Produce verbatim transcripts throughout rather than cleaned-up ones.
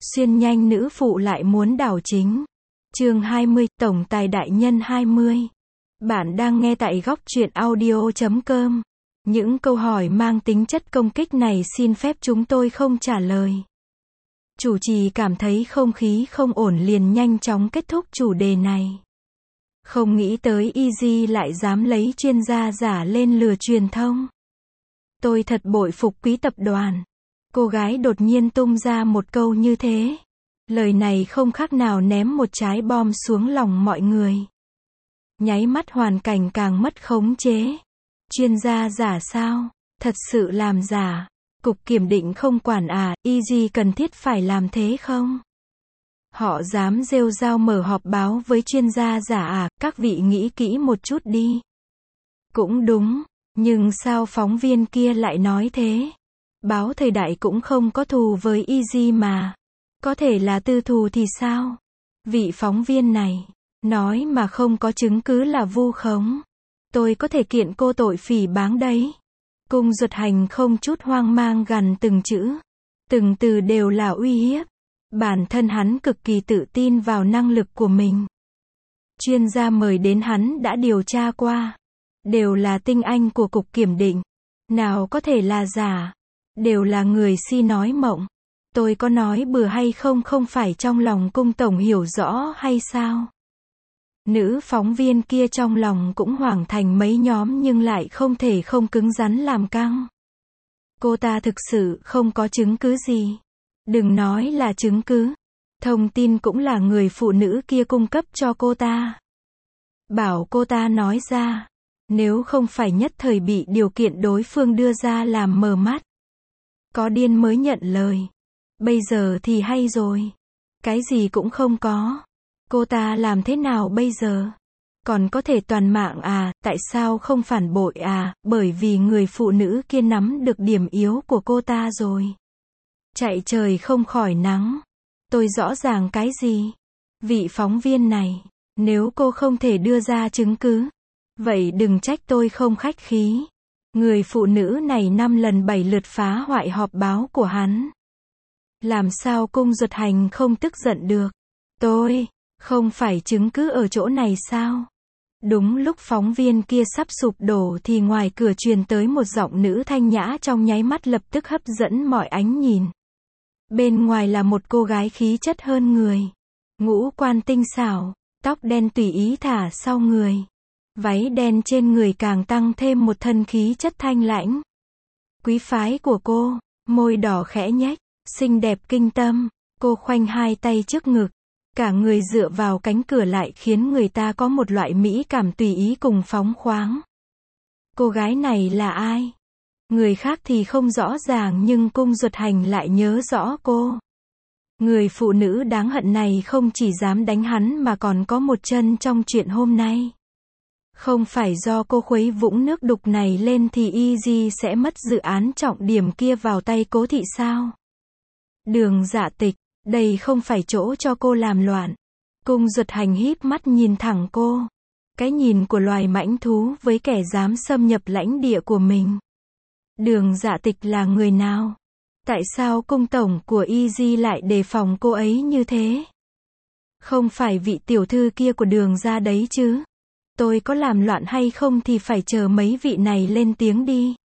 Xuyên nhanh nữ phụ lại muốn đảo chính. Chương hai mươi, Tổng tài đại nhân hai mươi. Bạn đang nghe tại góc truyện audio chấm com. Những câu hỏi mang tính chất công kích này xin phép chúng tôi không trả lời. Chủ trì cảm thấy không khí không ổn liền nhanh chóng kết thúc chủ đề này. Không nghĩ tới Easy lại dám lấy chuyên gia giả lên lừa truyền thông. Tôi thật bội phục quý tập đoàn. Cô gái đột nhiên tung ra một câu như thế. Lời này không khác nào ném một trái bom xuống lòng mọi người. Nháy mắt hoàn cảnh càng mất khống chế. Chuyên gia giả sao? Thật sự làm giả. Cục kiểm định không quản à, Easy cần thiết phải làm thế không? Họ dám rêu rao mở họp báo với chuyên gia giả à, các vị nghĩ kỹ một chút đi. Cũng đúng, nhưng sao phóng viên kia lại nói thế? Báo Thời Đại cũng không có thù với Easy mà. Có thể là tư thù thì sao? Vị phóng viên này, nói mà không có chứng cứ là vu khống. Tôi có thể kiện cô tội phỉ báng đấy. Cung Duật Hành không chút hoang mang gằn từng chữ. Từng từ đều là uy hiếp. Bản thân hắn cực kỳ tự tin vào năng lực của mình. Chuyên gia mời đến hắn đã điều tra qua. Đều là tinh anh của cục kiểm định. Nào có thể là giả. Đều là người si nói mộng. Tôi có nói bừa hay không không phải trong lòng cung tổng hiểu rõ hay sao? Nữ phóng viên kia trong lòng cũng hoảng thành mấy nhóm nhưng lại không thể không cứng rắn làm căng. Cô ta thực sự không có chứng cứ gì. Đừng nói là chứng cứ. Thông tin cũng là người phụ nữ kia cung cấp cho cô ta. Bảo cô ta nói ra. Nếu không phải nhất thời bị điều kiện đối phương đưa ra làm mờ mắt. Có điên mới nhận lời. Bây giờ thì hay rồi. Cái gì cũng không có. Cô ta làm thế nào bây giờ? Còn có thể toàn mạng à, tại sao không phản bội à, bởi vì người phụ nữ kia nắm được điểm yếu của cô ta rồi. Chạy trời không khỏi nắng. Tôi rõ ràng cái gì? Vị phóng viên này, nếu cô không thể đưa ra chứng cứ, vậy đừng trách tôi không khách khí. Người phụ nữ này năm lần bảy lượt phá hoại họp báo của hắn. Làm sao Cung Duật Hành không tức giận được? Tôi, không phải chứng cứ ở chỗ này sao? Đúng lúc phóng viên kia sắp sụp đổ thì ngoài cửa truyền tới một giọng nữ thanh nhã trong nháy mắt lập tức hấp dẫn mọi ánh nhìn. Bên ngoài là một cô gái khí chất hơn người. Ngũ quan tinh xảo, tóc đen tùy ý thả sau người. Váy đen trên người càng tăng thêm một thân khí chất thanh lãnh. Quý phái của cô, môi đỏ khẽ nhếch, xinh đẹp kinh tâm. Cô khoanh hai tay trước ngực. Cả người dựa vào cánh cửa lại khiến người ta có một loại mỹ cảm tùy ý cùng phóng khoáng. Cô gái này là ai? Người khác thì không rõ ràng nhưng Cung Duật Hành lại nhớ rõ cô. Người phụ nữ đáng hận này không chỉ dám đánh hắn mà còn có một chân trong chuyện hôm nay. Không phải do cô khuấy vũng nước đục này lên thì Easy sẽ mất dự án trọng điểm kia vào tay Cố Thị sao? Đường Dạ Tịch, đây không phải chỗ cho cô làm loạn. Cung Duật Hành híp mắt nhìn thẳng cô. Cái nhìn của loài mãnh thú với kẻ dám xâm nhập lãnh địa của mình. Đường Dạ Tịch là người nào? Tại sao cung tổng của Easy lại đề phòng cô ấy như thế? Không phải vị tiểu thư kia của Đường gia đấy chứ? Tôi có làm loạn hay không thì phải chờ mấy vị này lên tiếng đi.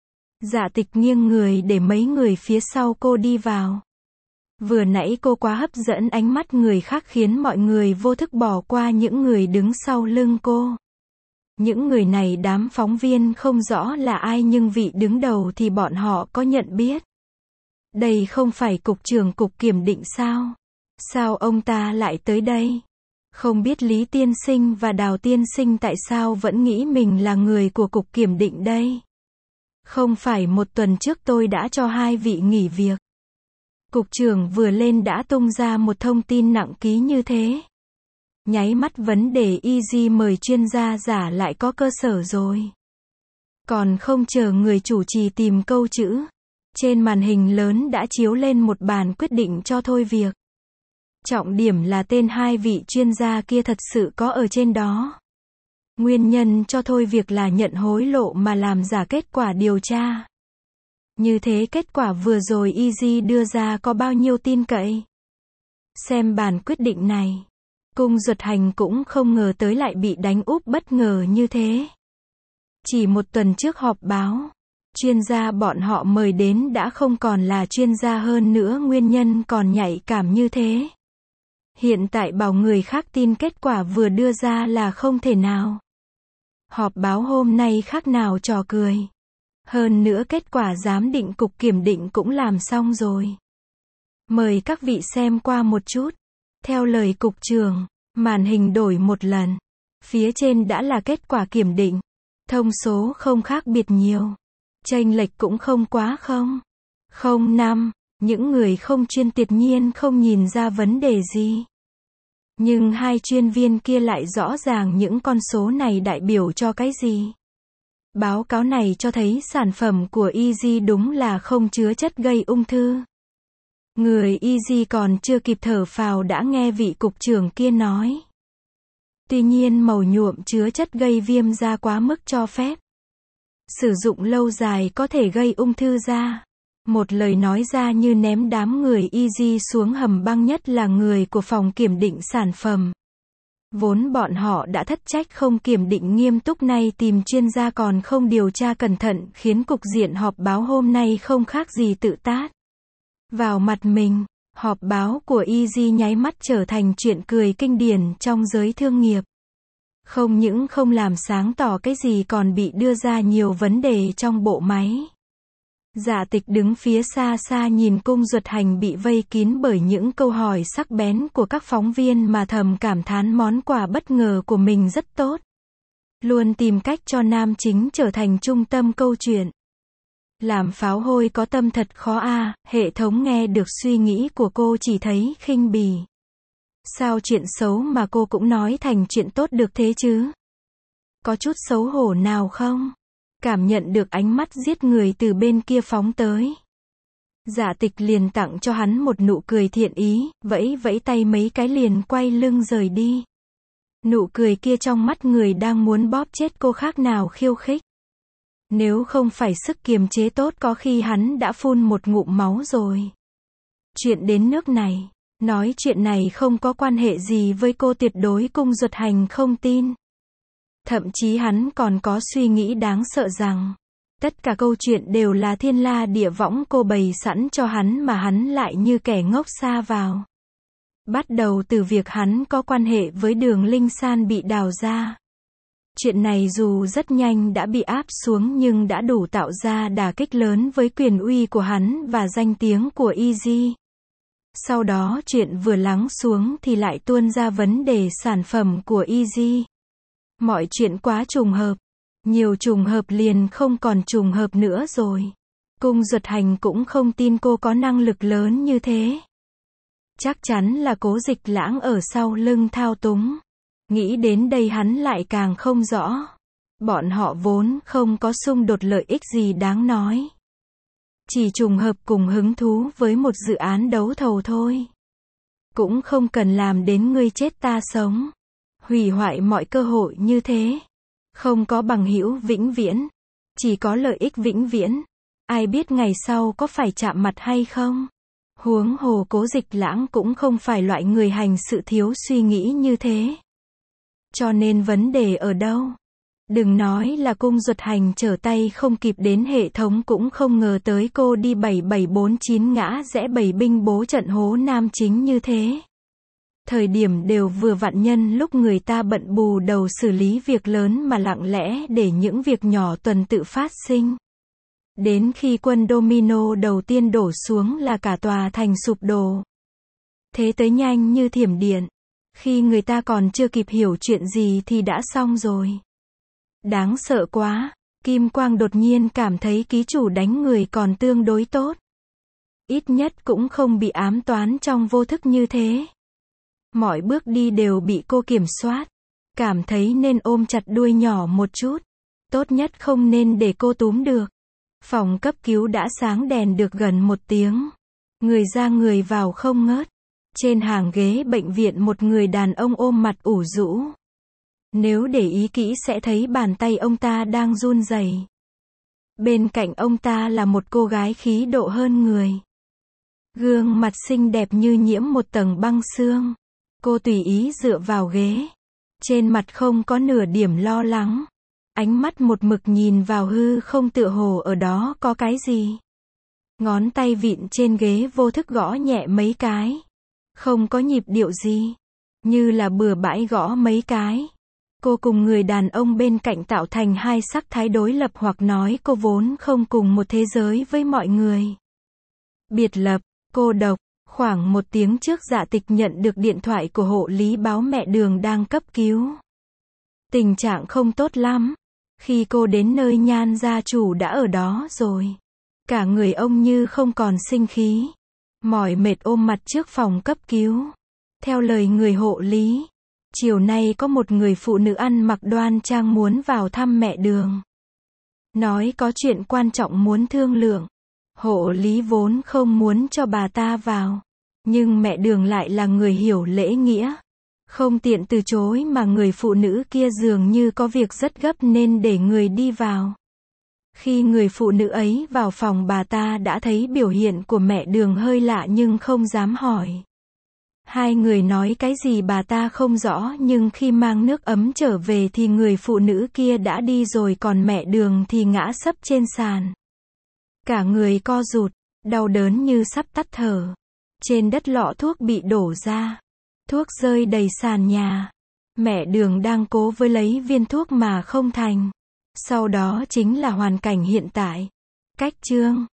Dạ Tịch nghiêng người để mấy người phía sau cô đi vào. Vừa nãy cô quá hấp dẫn ánh mắt người khác khiến mọi người vô thức bỏ qua những người đứng sau lưng cô. Những người này đám phóng viên không rõ là ai nhưng vị đứng đầu thì bọn họ có nhận biết. Đây không phải cục trưởng cục kiểm định sao? Sao ông ta lại tới đây? Không biết Lý Tiên Sinh và Đào Tiên Sinh tại sao vẫn nghĩ mình là người của cục kiểm định đây? Không phải một tuần trước tôi đã cho hai vị nghỉ việc. Cục trưởng vừa lên đã tung ra một thông tin nặng ký như thế. Nháy mắt vấn đề Easy mời chuyên gia giả lại có cơ sở rồi. Còn không chờ người chủ trì tìm câu chữ. Trên màn hình lớn đã chiếu lên một bản quyết định cho thôi việc. Trọng điểm là tên hai vị chuyên gia kia thật sự có ở trên đó. Nguyên nhân cho thôi việc là nhận hối lộ mà làm giả kết quả điều tra. Như thế kết quả vừa rồi Easy đưa ra có bao nhiêu tin cậy? Xem bản quyết định này, Cung Duật Hành cũng không ngờ tới lại bị đánh úp bất ngờ như thế. Chỉ một tuần trước họp báo, chuyên gia bọn họ mời đến đã không còn là chuyên gia, hơn nữa nguyên nhân còn nhạy cảm như thế. Hiện tại bảo người khác tin kết quả vừa đưa ra là không thể nào. Họp báo hôm nay khác nào trò cười. Hơn nữa kết quả giám định cục kiểm định cũng làm xong rồi. Mời các vị xem qua một chút. Theo lời cục trưởng, màn hình đổi một lần. Phía trên đã là kết quả kiểm định. Thông số không khác biệt nhiều. Chênh lệch cũng không quá không. Không năm, những người không chuyên tuyệt nhiên không nhìn ra vấn đề gì. Nhưng hai chuyên viên kia lại rõ ràng những con số này đại biểu cho cái gì. Báo cáo này cho thấy sản phẩm của Easy đúng là không chứa chất gây ung thư. Người Easy còn chưa kịp thở phào đã nghe vị cục trưởng kia nói. Tuy nhiên màu nhuộm chứa chất gây viêm da quá mức cho phép. Sử dụng lâu dài có thể gây ung thư da. Một lời nói ra như ném đám người Easy xuống hầm băng, nhất là người của phòng kiểm định sản phẩm. Vốn bọn họ đã thất trách không kiểm định nghiêm túc, nay tìm chuyên gia còn không điều tra cẩn thận, khiến cục diện họp báo hôm nay không khác gì tự tát vào mặt mình. Họp báo của Easy nháy mắt trở thành chuyện cười kinh điển trong giới thương nghiệp. Không những không làm sáng tỏ cái gì còn bị đưa ra nhiều vấn đề trong bộ máy. Dạ Tịch đứng phía xa xa nhìn Cung Duật Hành bị vây kín bởi những câu hỏi sắc bén của các phóng viên mà thầm cảm thán món quà bất ngờ của mình rất tốt. Luôn tìm cách cho nam chính trở thành trung tâm câu chuyện. Làm pháo hôi có tâm thật khó a. Hệ thống nghe được suy nghĩ của cô chỉ thấy khinh bỉ. Sao chuyện xấu mà cô cũng nói thành chuyện tốt được thế chứ? Có chút xấu hổ nào không? Cảm nhận được ánh mắt giết người từ bên kia phóng tới. Dạ Tịch liền tặng cho hắn một nụ cười thiện ý, vẫy vẫy tay mấy cái liền quay lưng rời đi. Nụ cười kia trong mắt người đang muốn bóp chết cô khác nào khiêu khích. Nếu không phải sức kiềm chế tốt có khi hắn đã phun một ngụm máu rồi. Chuyện đến nước này, nói chuyện này không có quan hệ gì với cô tuyệt đối Cung Duật Hành không tin. Thậm chí hắn còn có suy nghĩ đáng sợ rằng, tất cả câu chuyện đều là thiên la địa võng cô bày sẵn cho hắn mà hắn lại như kẻ ngốc sa vào. Bắt đầu từ việc hắn có quan hệ với Đường Linh San bị đào ra. Chuyện này dù rất nhanh đã bị áp xuống nhưng đã đủ tạo ra đả kích lớn với quyền uy của hắn và danh tiếng của Easy. Sau đó chuyện vừa lắng xuống thì lại tuôn ra vấn đề sản phẩm của Easy. Mọi chuyện quá trùng hợp. Nhiều trùng hợp liền không còn trùng hợp nữa rồi. Cung Duật Hành cũng không tin cô có năng lực lớn như thế. Chắc chắn là Cố Dịch Lãng ở sau lưng thao túng. Nghĩ đến đây hắn lại càng không rõ. Bọn họ vốn không có xung đột lợi ích gì đáng nói. Chỉ trùng hợp cùng hứng thú với một dự án đấu thầu thôi. Cũng không cần làm đến ngươi chết ta sống. Hủy hoại mọi cơ hội như thế. Không có bằng hữu vĩnh viễn. Chỉ có lợi ích vĩnh viễn. Ai biết ngày sau có phải chạm mặt hay không? Huống hồ Cố Dịch Lãng cũng không phải loại người hành sự thiếu suy nghĩ như thế. Cho nên vấn đề ở đâu? Đừng nói là Cung Duật Hành trở tay không kịp, đến hệ thống cũng không ngờ tới cô đi bảy bảy bốn chín ngã rẽ bảy binh bố trận hố nam chính như thế. Thời điểm đều vừa vặn, nhân lúc người ta bận bù đầu xử lý việc lớn mà lặng lẽ để những việc nhỏ tuần tự phát sinh. Đến khi quân domino đầu tiên đổ xuống là cả tòa thành sụp đổ. Thế tới nhanh như thiểm điện. Khi người ta còn chưa kịp hiểu chuyện gì thì đã xong rồi. Đáng sợ quá. Kim Quang đột nhiên cảm thấy ký chủ đánh người còn tương đối tốt. Ít nhất cũng không bị ám toán trong vô thức như thế. Mọi bước đi đều bị cô kiểm soát. Cảm thấy nên ôm chặt đuôi nhỏ một chút. Tốt nhất không nên để cô túm được. Phòng cấp cứu đã sáng đèn được gần một tiếng. Người ra người vào không ngớt. Trên hàng ghế bệnh viện một người đàn ông ôm mặt ủ rũ. Nếu để ý kỹ sẽ thấy bàn tay ông ta đang run rẩy. Bên cạnh ông ta là một cô gái khí độ hơn người. Gương mặt xinh đẹp như nhiễm một tầng băng sương. Cô tùy ý dựa vào ghế. Trên mặt không có nửa điểm lo lắng. Ánh mắt một mực nhìn vào hư không tựa hồ ở đó có cái gì. Ngón tay vịn trên ghế vô thức gõ nhẹ mấy cái. Không có nhịp điệu gì. Như là bừa bãi gõ mấy cái. Cô cùng người đàn ông bên cạnh tạo thành hai sắc thái đối lập hoặc nói cô vốn không cùng một thế giới với mọi người. Biệt lập, cô độc. Khoảng một tiếng trước Dạ Tịch nhận được điện thoại của hộ lý báo mẹ Đường đang cấp cứu. Tình trạng không tốt lắm. Khi cô đến nơi Nhan gia chủ đã ở đó rồi. Cả người ông như không còn sinh khí. Mỏi mệt ôm mặt trước phòng cấp cứu. Theo lời người hộ lý, chiều nay có một người phụ nữ ăn mặc đoan trang muốn vào thăm mẹ Đường. Nói có chuyện quan trọng muốn thương lượng. Hộ lý vốn không muốn cho bà ta vào. Nhưng mẹ Đường lại là người hiểu lễ nghĩa. Không tiện từ chối mà người phụ nữ kia dường như có việc rất gấp nên để người đi vào. Khi người phụ nữ ấy vào phòng bà ta đã thấy biểu hiện của mẹ Đường hơi lạ nhưng không dám hỏi. Hai người nói cái gì bà ta không rõ nhưng khi mang nước ấm trở về thì người phụ nữ kia đã đi rồi còn mẹ Đường thì ngã sấp trên sàn. Cả người co rụt, đau đớn như sắp tắt thở. Trên đất lọ thuốc bị đổ ra. Thuốc rơi đầy sàn nhà. Mẹ Đường đang cố với lấy viên thuốc mà không thành. Sau đó chính là hoàn cảnh hiện tại. Cách chương